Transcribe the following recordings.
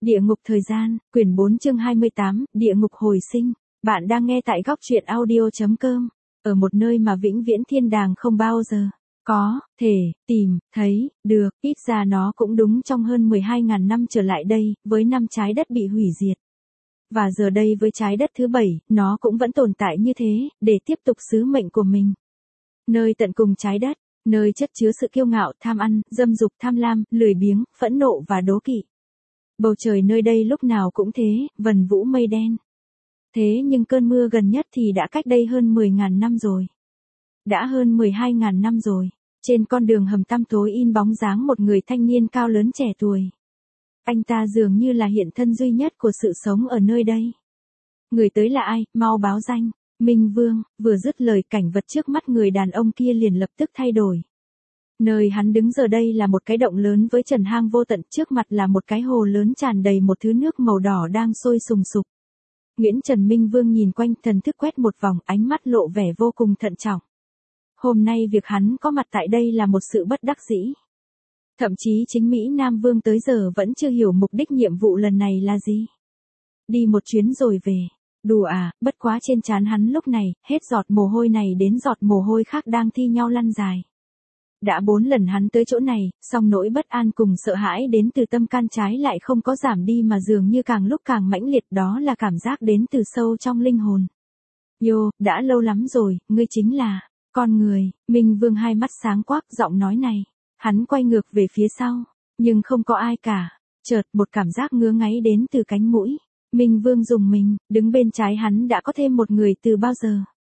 Địa ngục thời gian, quyển 4 chương 28, địa ngục hồi sinh. Bạn đang nghe tại góc truyện audio.com. Ở một nơi mà vĩnh viễn thiên đàng không bao giờ có thể tìm thấy được, ít ra nó cũng đúng trong hơn 12.000 năm trở lại đây, với năm trái đất bị hủy diệt. Và giờ đây với trái đất thứ 7, nó cũng vẫn tồn tại như thế, để tiếp tục sứ mệnh của mình. Nơi tận cùng trái đất, nơi chất chứa sự kiêu ngạo, tham ăn, dâm dục, tham lam, lười biếng, phẫn nộ và đố kỵ. Bầu trời nơi đây lúc nào cũng thế, vần vũ mây đen. Thế nhưng cơn mưa gần nhất thì đã cách đây hơn 10.000 năm rồi. Đã hơn 12.000 năm rồi. Trên con đường hầm tăm tối in bóng dáng một người thanh niên cao lớn trẻ tuổi. Anh ta dường như là hiện thân duy nhất của sự sống ở nơi đây. Người tới là ai, mau báo danh. Minh Vương. Vừa dứt lời, cảnh vật trước mắt người đàn ông kia liền lập tức thay đổi. Nơi hắn đứng giờ đây là một cái động lớn với trần hang vô tận, trước mặt là một cái hồ lớn tràn đầy một thứ nước màu đỏ đang sôi sùng sục. Nguyễn Trần Minh Vương nhìn quanh, thần thức quét một vòng, ánh mắt lộ vẻ vô cùng thận trọng. Hôm nay việc hắn có mặt tại đây là một sự bất đắc dĩ. Thậm chí chính Mỹ Nam Vương tới giờ vẫn chưa hiểu mục đích nhiệm vụ lần này là gì. Đi một chuyến rồi về. Đùa à, bất quá trên trán hắn lúc này, hết giọt mồ hôi này đến giọt mồ hôi khác đang thi nhau lăn dài. Đã 4 lần hắn tới chỗ này, song nỗi bất an cùng sợ hãi đến từ tâm can trái lại không có giảm đi mà dường như càng lúc càng mãnh liệt, đó là cảm giác đến từ sâu trong linh hồn. Yo, đã lâu lắm rồi, ngươi chính là con người. Minh Vương hai mắt sáng quắc, giọng nói này. Hắn quay ngược về phía sau, nhưng không có ai cả. Chợt một cảm giác ngứa ngáy đến từ cánh mũi. Minh Vương rùng mình, đứng bên trái hắn đã có thêm một người từ bao giờ.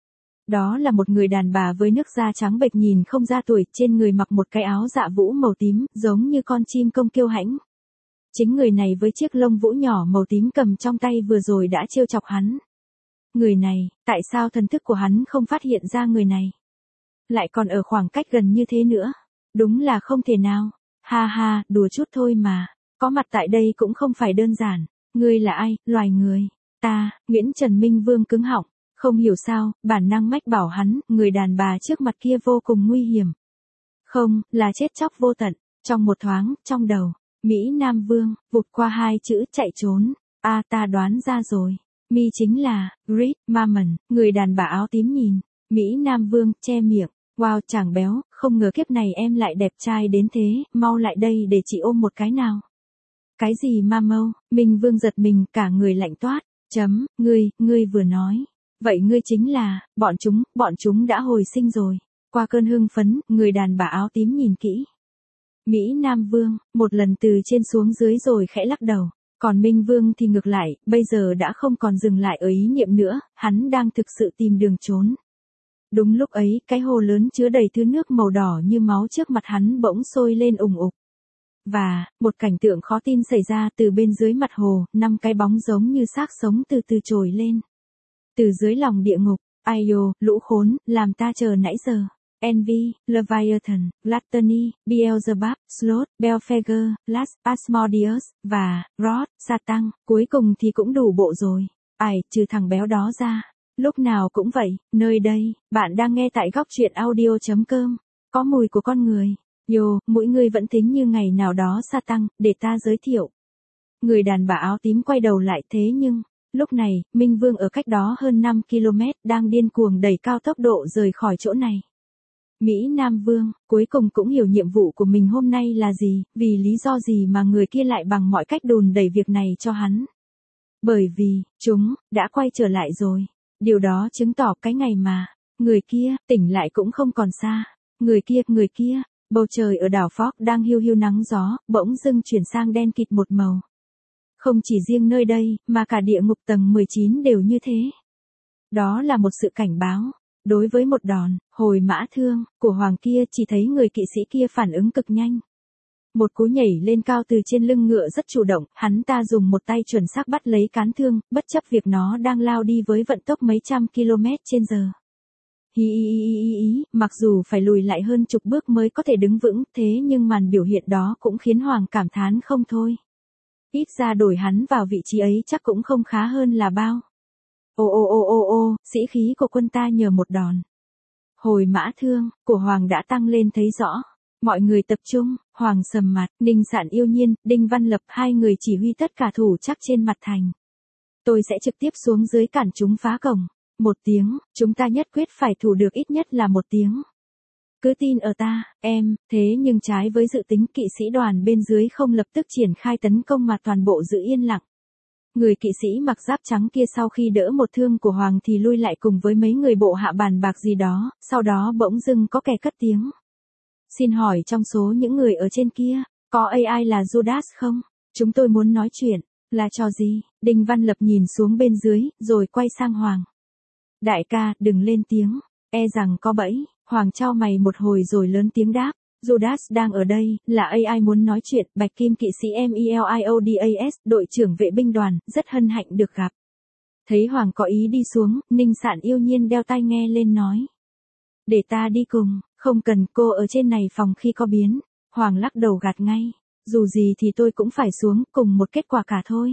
Đó là một người đàn bà với nước da trắng bệch nhìn không ra tuổi, trên người mặc một cái áo dạ vũ màu tím, giống như con chim công kiêu hãnh. Chính người này với chiếc lông vũ nhỏ màu tím cầm trong tay vừa rồi đã trêu chọc hắn. Người này, tại sao thần thức của hắn không phát hiện ra người này? Lại còn ở khoảng cách gần như thế nữa. Đúng là không thể nào. Ha ha, đùa chút thôi mà. Có mặt tại đây cũng không phải đơn giản. Ngươi là ai, loài người? Ta, Nguyễn Trần Minh Vương cứng họng. Không hiểu sao, bản năng mách bảo hắn, người đàn bà trước mặt kia vô cùng nguy hiểm. Không, là chết chóc vô tận. Trong một thoáng, trong đầu, Mỹ Nam Vương, vụt qua hai chữ chạy trốn. Ta đoán ra rồi. Mi chính là, Reed Mammon, người đàn bà áo tím nhìn. Mỹ Nam Vương, che miệng. Wow, chàng béo, không ngờ kiếp này em lại đẹp trai đến thế, mau lại đây để chị ôm một cái nào. Cái gì Mamo? Minh Vương giật mình, cả người lạnh toát. Ngươi vừa nói. Vậy ngươi chính là, bọn chúng đã hồi sinh rồi. Qua cơn hưng phấn, người đàn bà áo tím nhìn kỹ. Mỹ Nam Vương, một lần từ trên xuống dưới rồi khẽ lắc đầu. Còn Minh Vương thì ngược lại, bây giờ đã không còn dừng lại ở ý niệm nữa, hắn đang thực sự tìm đường trốn. Đúng lúc ấy, cái hồ lớn chứa đầy thứ nước màu đỏ như máu trước mặt hắn bỗng sôi lên ùng ục. Và, một cảnh tượng khó tin xảy ra, từ bên dưới mặt hồ, 5 cái bóng giống như xác sống từ từ trồi lên. Từ dưới lòng địa ngục, Ayo, lũ khốn, làm ta chờ nãy giờ. Envy, Leviathan, Gluttony, Beelzebub, Sloth, Belphegor, Lust, Asmodeus, và Rod, Satan, cuối cùng thì cũng đủ bộ rồi. Trừ thằng béo đó ra. Lúc nào cũng vậy, nơi đây, bạn đang nghe tại góc truyện audio.com. Có mùi của con người. Yo, mũi ngươi vẫn tính như ngày nào đó Satan, để ta giới thiệu. Người đàn bà áo tím quay đầu lại, thế nhưng, lúc này, Minh Vương ở cách đó hơn 5 km, đang điên cuồng đẩy cao tốc độ rời khỏi chỗ này. Mỹ Nam Vương, cuối cùng cũng hiểu nhiệm vụ của mình hôm nay là gì, vì lý do gì mà người kia lại bằng mọi cách đùn đẩy việc này cho hắn. Bởi vì, chúng, đã quay trở lại rồi. Điều đó chứng tỏ cái ngày mà, người kia, tỉnh lại cũng không còn xa. Người kia, bầu trời ở đảo Fork đang hiu hiu nắng gió, bỗng dưng chuyển sang đen kịt một màu. Không chỉ riêng nơi đây, mà cả địa ngục tầng 19 đều như thế. Đó là một sự cảnh báo. Đối với một đòn, hồi mã thương, của hoàng kia, chỉ thấy người kỵ sĩ kia phản ứng cực nhanh. Một cú nhảy lên cao từ trên lưng ngựa rất chủ động, hắn ta dùng một tay chuẩn xác bắt lấy cán thương, bất chấp việc nó đang lao đi với vận tốc mấy trăm km/h. Mặc dù phải lùi lại hơn chục bước mới có thể đứng vững, thế nhưng màn biểu hiện đó cũng khiến hoàng cảm thán không thôi. Ít ra đổi hắn vào vị trí ấy chắc cũng không khá hơn là bao. Sĩ khí của quân ta nhờ một đòn hồi mã thương của hoàng đã tăng lên thấy rõ. Mọi người tập trung, Hoàng sầm mặt, Ninh Sạn Yêu Nhiên, Đinh Văn Lập hai người chỉ huy tất cả thủ chắc trên mặt thành. Tôi sẽ trực tiếp xuống dưới cản chúng phá cổng. 1 tiếng, chúng ta nhất quyết phải thủ được ít nhất là 1 tiếng. Cứ tin ở ta, em, thế nhưng trái với dự tính kỵ sĩ đoàn bên dưới không lập tức triển khai tấn công mà toàn bộ giữ yên lặng. Người kỵ sĩ mặc giáp trắng kia sau khi đỡ một thương của Hoàng thì lui lại cùng với mấy người bộ hạ bàn bạc gì đó, sau đó bỗng dưng có kẻ cất tiếng. Xin hỏi trong số những người ở trên kia, có AI là Judas không? Chúng tôi muốn nói chuyện, là trò gì? Đinh Văn Lập nhìn xuống bên dưới, rồi quay sang Hoàng. Đại ca, đừng lên tiếng, e rằng có bẫy. Hoàng chau mày một hồi rồi lớn tiếng đáp. Judas đang ở đây, là AI muốn nói chuyện. Bạch Kim kỵ sĩ Meliodas, đội trưởng vệ binh đoàn, rất hân hạnh được gặp. Thấy Hoàng có ý đi xuống, Ninh Sạn Yêu Nhiên đeo tai nghe lên nói. Để ta đi cùng, không cần, cô ở trên này phòng khi có biến. Hoàng lắc đầu gạt ngay. Dù gì thì tôi cũng phải xuống, cùng một kết quả cả thôi.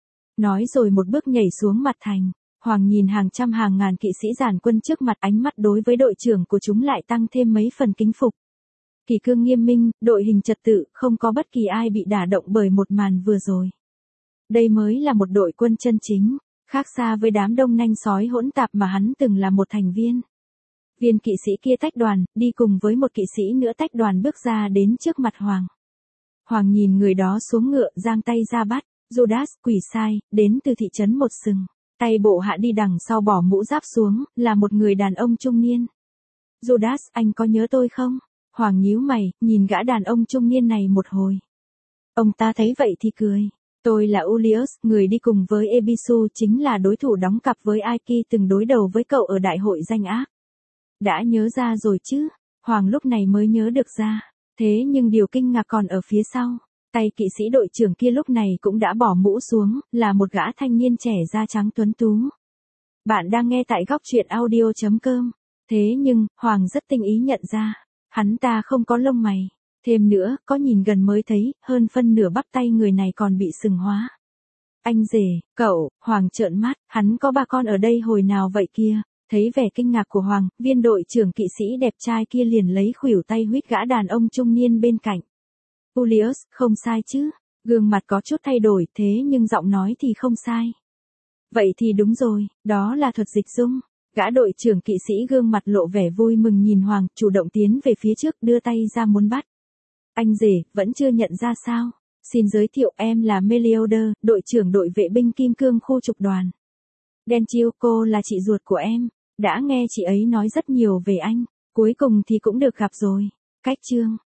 Nói rồi một bước nhảy xuống mặt thành. Hoàng nhìn hàng trăm hàng ngàn kỵ sĩ giản quân trước mặt, ánh mắt đối với đội trưởng của chúng lại tăng thêm mấy phần kính phục. Kỷ cương nghiêm minh, đội hình trật tự, không có bất kỳ ai bị đả động bởi một màn vừa rồi. Đây mới là một đội quân chân chính, khác xa với đám đông nanh sói hỗn tạp mà hắn từng là một thành viên. Viên kỵ sĩ kia tách đoàn, đi cùng với một kỵ sĩ nữa tách đoàn bước ra đến trước mặt Hoàng. Hoàng nhìn người đó xuống ngựa, giang tay ra bắt. Judas, quỷ sai, đến từ thị trấn Một Sừng. Tay bộ hạ đi đằng sau bỏ mũ giáp xuống, là một người đàn ông trung niên. Judas, anh có nhớ tôi không? Hoàng nhíu mày, nhìn gã đàn ông trung niên này một hồi. Ông ta thấy vậy thì cười. Tôi là Julius, người đi cùng với Ebisu, chính là đối thủ đóng cặp với Aiki từng đối đầu với cậu ở đại hội danh ác. Đã nhớ ra rồi chứ? Hoàng lúc này mới nhớ được ra. Thế nhưng điều kinh ngạc còn ở phía sau. Tay kỵ sĩ đội trưởng kia lúc này cũng đã bỏ mũ xuống, là một gã thanh niên trẻ da trắng tuấn tú. Bạn đang nghe tại góc truyện audio.com. Thế nhưng, Hoàng rất tinh ý nhận ra, hắn ta không có lông mày. Thêm nữa, có nhìn gần mới thấy, hơn phân nửa bắp tay người này còn bị sừng hóa. Anh rể, cậu, Hoàng trợn mắt, hắn có 3 con ở đây hồi nào vậy kia? Thấy vẻ kinh ngạc của Hoàng, viên đội trưởng kỵ sĩ đẹp trai kia liền lấy khuỷu tay huýt gã đàn ông trung niên bên cạnh. Julius, không sai chứ? Gương mặt có chút thay đổi thế nhưng giọng nói thì không sai. Vậy thì đúng rồi, đó là thuật dịch dung. Gã đội trưởng kỵ sĩ gương mặt lộ vẻ vui mừng nhìn Hoàng, chủ động tiến về phía trước đưa tay ra muốn bắt. Anh rể, vẫn chưa nhận ra sao? Xin giới thiệu, em là Meliodas, đội trưởng đội vệ binh Kim Cương khu trục đoàn. Denchio, cô là chị ruột của em. Đã nghe chị ấy nói rất nhiều về anh. Cuối cùng thì cũng được gặp rồi. Cách chương.